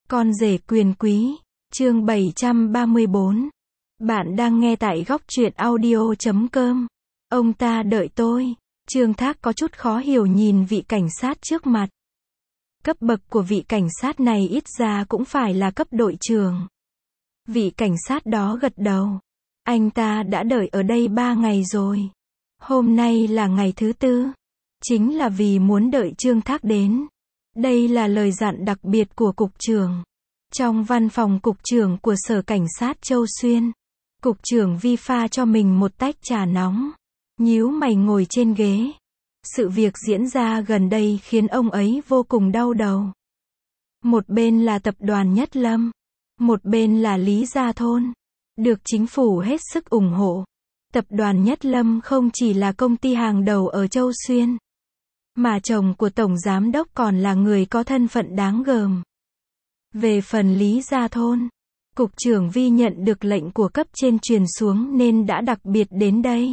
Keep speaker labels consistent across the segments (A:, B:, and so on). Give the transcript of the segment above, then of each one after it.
A: Con rể quyền quý, chương 734. Bạn đang nghe tại góc truyện audio.com. Ông ta đợi tôi. Trương Thác có chút khó hiểu nhìn vị cảnh sát trước mặt. Cấp bậc của vị cảnh sát này ít ra cũng phải là cấp đội trưởng. Vị cảnh sát đó gật đầu. Anh ta đã đợi ở đây 3 ngày rồi. Hôm nay là ngày thứ 4. Chính là vì muốn đợi Trương Thác đến. Đây là lời dặn đặc biệt của cục trưởng. Trong văn phòng cục trưởng của Sở Cảnh sát Châu Xuyên, cục trưởng Vi pha cho mình một tách trà nóng. Nhíu mày ngồi trên ghế. Sự việc diễn ra gần đây khiến ông ấy vô cùng đau đầu. Một bên là tập đoàn Nhất Lâm, một bên là Lý Gia Thôn, được chính phủ hết sức ủng hộ. Tập đoàn Nhất Lâm không chỉ là công ty hàng đầu ở Châu Xuyên, mà chồng của Tổng Giám đốc còn là người có thân phận đáng gờm. Về phần Lý Gia Thôn, Cục trưởng Vi nhận được lệnh của cấp trên truyền xuống nên đã đặc biệt đến đây.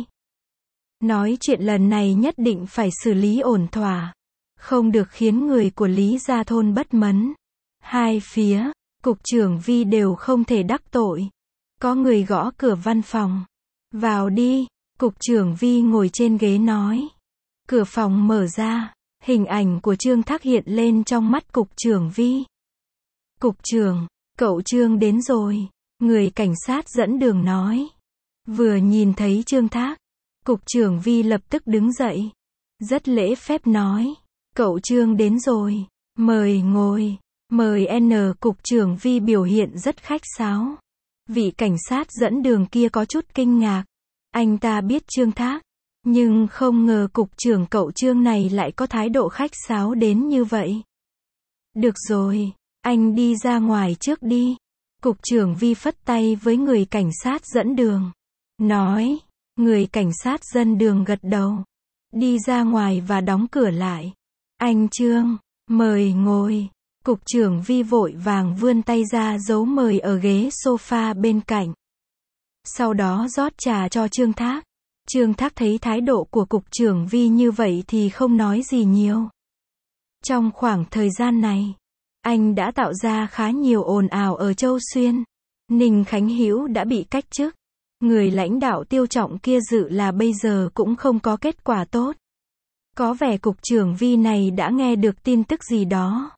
A: Nói chuyện lần này nhất định phải xử lý ổn thỏa, không được khiến người của Lý Gia Thôn bất mấn. Hai phía, Cục trưởng Vi đều không thể đắc tội. Có người gõ cửa văn phòng. Vào đi, Cục trưởng Vi ngồi trên ghế nói. Cửa phòng mở ra, hình ảnh của Trương Thác hiện lên trong mắt Cục trưởng Vi. Cục trưởng, cậu Trương đến rồi, người cảnh sát dẫn đường nói. Vừa nhìn thấy Trương Thác, Cục trưởng Vi lập tức đứng dậy. Rất lễ phép nói, cậu Trương đến rồi, mời ngồi, mời N. Cục trưởng Vi biểu hiện rất khách sáo. Vị cảnh sát dẫn đường kia có chút kinh ngạc. Anh ta biết Trương Thác, nhưng không ngờ cục trưởng cậu Trương này lại có thái độ khách sáo đến như vậy. Được rồi, anh đi ra ngoài trước đi. Cục trưởng Vi phất tay với người cảnh sát dẫn đường. Nói, người cảnh sát dẫn đường gật đầu. Đi ra ngoài và đóng cửa lại. Anh Trương, mời ngồi. Cục trưởng Vi vội vàng vươn tay ra giấu mời ở ghế sofa bên cạnh. Sau đó rót trà cho Trương Thác. Trương Thác thấy thái độ của cục trưởng Vi như vậy thì không nói gì nhiều. Trong khoảng thời gian này, anh đã tạo ra khá nhiều ồn ào ở Châu Xuyên. Ninh Khánh Hữu đã bị cách chức. Người lãnh đạo Tiêu Trọng kia dự là bây giờ cũng không có kết quả tốt. Có vẻ cục trưởng Vi này đã nghe được tin tức gì đó.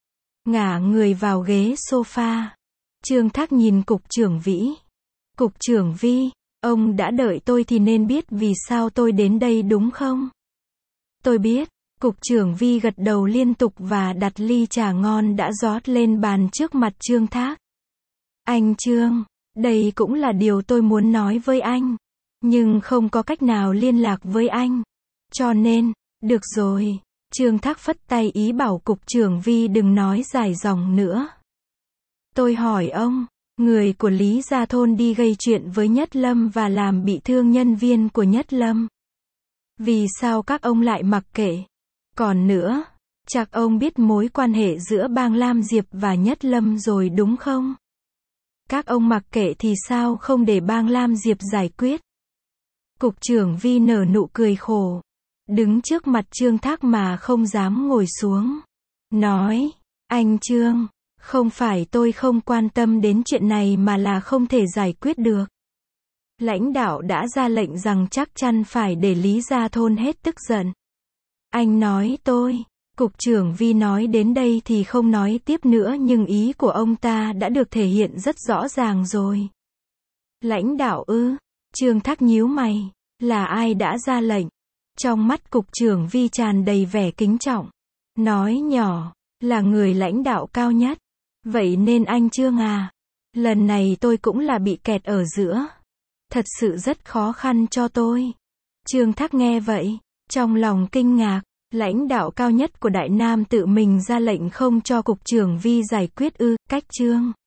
A: Ngả người vào ghế sofa. Trương Thác nhìn cục trưởng Vĩ. Cục trưởng Vi, ông đã đợi tôi thì nên biết vì sao tôi đến đây đúng không? Tôi biết. Cục trưởng Vi gật đầu liên tục và đặt ly trà ngon đã rót lên bàn trước mặt Trương Thác. Anh Trương, đây cũng là điều tôi muốn nói với anh. Nhưng không có cách nào liên lạc với anh. Cho nên, được rồi. Trương Thác phất tay ý bảo cục trưởng Vi đừng nói dài dòng nữa. Tôi hỏi ông, người của Lý Gia Thôn đi gây chuyện với Nhất Lâm và làm bị thương nhân viên của Nhất Lâm. Vì sao các ông lại mặc kệ? Còn nữa, chắc ông biết mối quan hệ giữa Bang Lam Diệp và Nhất Lâm rồi đúng không? Các ông mặc kệ thì sao không để Bang Lam Diệp giải quyết? Cục trưởng Vi nở nụ cười khổ. Đứng trước mặt Trương Thác mà không dám ngồi xuống. Nói, anh Trương, không phải tôi không quan tâm đến chuyện này mà là không thể giải quyết được. Lãnh đạo đã ra lệnh rằng chắc chắn phải để Lý Gia Thôn hết tức giận. Anh nói tôi, Cục trưởng Vi nói đến đây thì không nói tiếp nữa nhưng ý của ông ta đã được thể hiện rất rõ ràng rồi. Lãnh đạo ư? Trương Thác nhíu mày, là ai đã ra lệnh? Trong mắt Cục trưởng Vi tràn đầy vẻ kính trọng. Nói nhỏ, là người lãnh đạo cao nhất. Vậy nên anh Trương à, lần này tôi cũng là bị kẹt ở giữa. Thật sự rất khó khăn cho tôi. Trương Thác nghe vậy, trong lòng kinh ngạc, lãnh đạo cao nhất của Đại Nam tự mình ra lệnh không cho Cục trưởng Vi giải quyết ư? Cách Trương